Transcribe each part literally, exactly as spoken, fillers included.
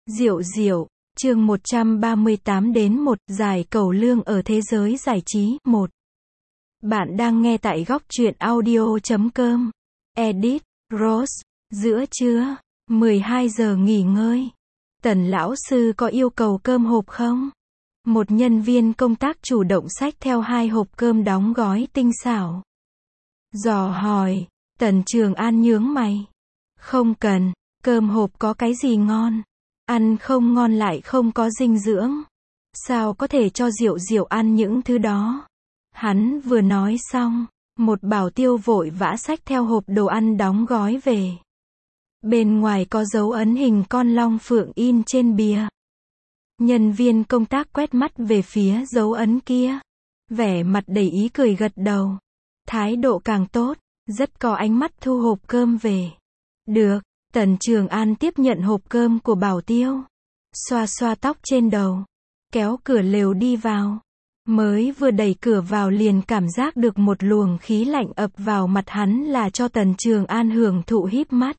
Diệu diệu, chương một trăm ba mươi tám đến một, giải cẩu lương ở thế giới giải trí, một. Bạn đang nghe tại góc truyện audio chấm com. Edit, Rose, giữa trưa, mười hai giờ nghỉ ngơi. Tần lão sư có yêu cầu cơm hộp không? Một nhân viên công tác chủ động xách theo hai hộp cơm đóng gói tinh xảo. Dò hỏi, Tần Trường An nhướng mày. Không cần, cơm hộp có cái gì ngon? Ăn không ngon lại không có dinh dưỡng. Sao có thể cho Diệu Diệu ăn những thứ đó? Hắn vừa nói xong, một bảo tiêu vội vã xách theo hộp đồ ăn đóng gói về. Bên ngoài có dấu ấn hình con long phượng in trên bìa. Nhân viên công tác quét mắt về phía dấu ấn kia. Vẻ mặt đầy ý cười gật đầu. Thái độ càng tốt, rất có ánh mắt thu hộp cơm về. Được. Tần Trường An tiếp nhận hộp cơm của bảo tiêu. Xoa xoa tóc trên đầu. Kéo cửa lều đi vào. Mới vừa đẩy cửa vào liền cảm giác được một luồng khí lạnh ập vào mặt hắn là cho Tần Trường An hưởng thụ híp mắt.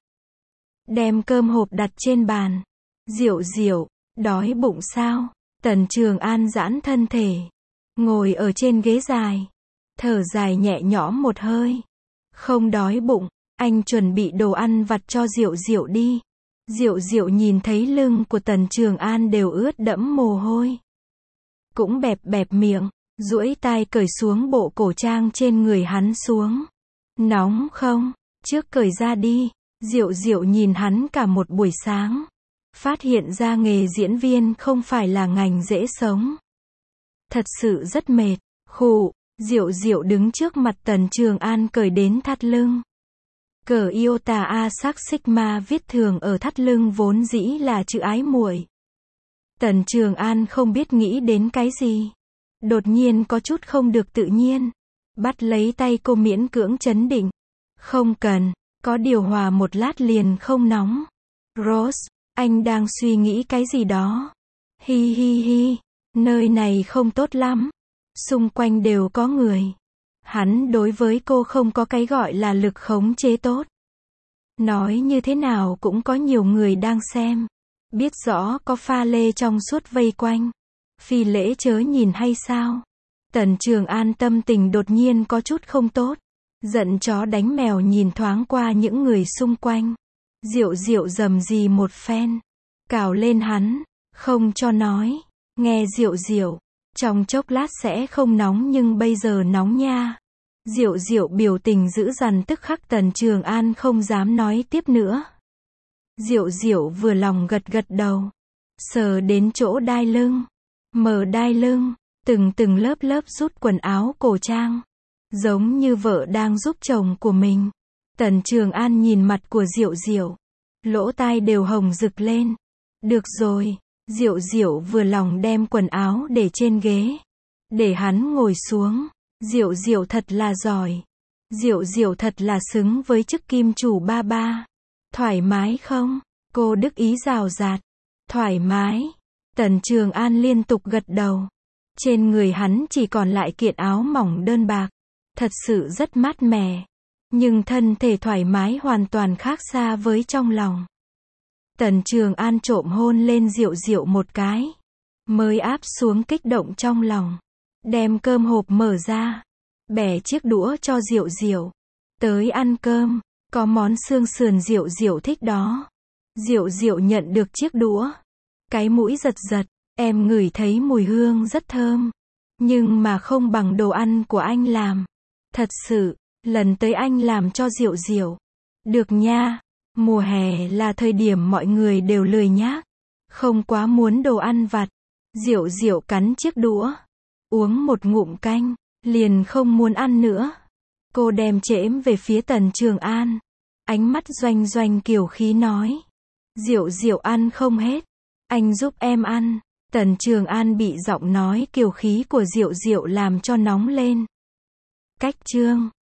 Đem cơm hộp đặt trên bàn. Diệu Diệu, đói bụng sao? Tần Trường An giãn thân thể. Ngồi ở trên ghế dài. Thở dài nhẹ nhõm một hơi. Không đói bụng. Anh chuẩn bị đồ ăn vặt cho Diệu Diệu đi. Diệu Diệu nhìn thấy lưng của Tần Trường An đều ướt đẫm mồ hôi. Cũng bẹp bẹp miệng, duỗi tai cởi xuống bộ cổ trang trên người hắn xuống. Nóng không? Trước cởi ra đi. Diệu Diệu nhìn hắn cả một buổi sáng. Phát hiện ra nghề diễn viên không phải là ngành dễ sống. Thật sự rất mệt. Khụ, Diệu Diệu đứng trước mặt Tần Trường An cởi đến thắt lưng. Cờ Iota A sắc Sigma viết thường ở thắt lưng vốn dĩ là chữ ái muội. Tần Trường An không biết nghĩ đến cái gì. Đột nhiên có chút không được tự nhiên. Bắt lấy tay cô miễn cưỡng trấn định. Không cần, có điều hòa một lát liền không nóng. Rose, anh đang suy nghĩ cái gì đó. Hi hi hi, nơi này không tốt lắm. Xung quanh đều có người. Hắn đối với cô không có cái gọi là lực khống chế tốt. Nói như thế nào cũng có nhiều người đang xem. Biết rõ có pha lê trong suốt vây quanh. Phi lễ chớ nhìn hay sao? Tần Trường An tâm tình đột nhiên có chút không tốt. Giận chó đánh mèo nhìn thoáng qua những người xung quanh. Diệu Diệu rầm rì một phen. Cào lên hắn. Không cho nói. Nghe Diệu Diệu. Trong chốc lát sẽ không nóng nhưng bây giờ nóng nha. Diệu Diệu biểu tình dữ dằn tức khắc Tần Trường An không dám nói tiếp nữa. Diệu Diệu vừa lòng gật gật đầu. Sờ đến chỗ đai lưng. Mở đai lưng. Từng từng lớp lớp rút quần áo cổ trang. Giống như vợ đang giúp chồng của mình. Tần Trường An nhìn mặt của Diệu Diệu. Lỗ tai đều hồng rực lên. Được rồi. Diệu Diệu vừa lòng đem quần áo để trên ghế. Để hắn ngồi xuống. Diệu Diệu thật là giỏi. Diệu Diệu thật là xứng với chức kim chủ ba ba. Thoải mái không? Cô Đức Ý rào rạt. Thoải mái. Tần Trường An liên tục gật đầu. Trên người hắn chỉ còn lại kiện áo mỏng đơn bạc. Thật sự rất mát mẻ. Nhưng thân thể thoải mái hoàn toàn khác xa với trong lòng. Tần Trường An trộm hôn lên Diệu Diệu một cái. Mới áp xuống kích động trong lòng. Đem cơm hộp mở ra. Bẻ chiếc đũa cho Diệu Diệu. Tới ăn cơm. Có món xương sườn Diệu Diệu thích đó. Diệu Diệu nhận được chiếc đũa. Cái mũi giật giật. Em ngửi thấy mùi hương rất thơm. Nhưng mà không bằng đồ ăn của anh làm. Thật sự, lần tới anh làm cho Diệu Diệu. Được nha. Mùa hè là thời điểm mọi người đều lười nhác. Không quá muốn đồ ăn vặt. Diệu Diệu cắn chiếc đũa. Uống một ngụm canh. Liền không muốn ăn nữa. Cô đem chễm về phía Tần Trường An. Ánh mắt doanh doanh kiều khí nói. Diệu Diệu ăn không hết. Anh giúp em ăn. Tần Trường An bị giọng nói kiều khí của Diệu Diệu làm cho nóng lên. Cách chương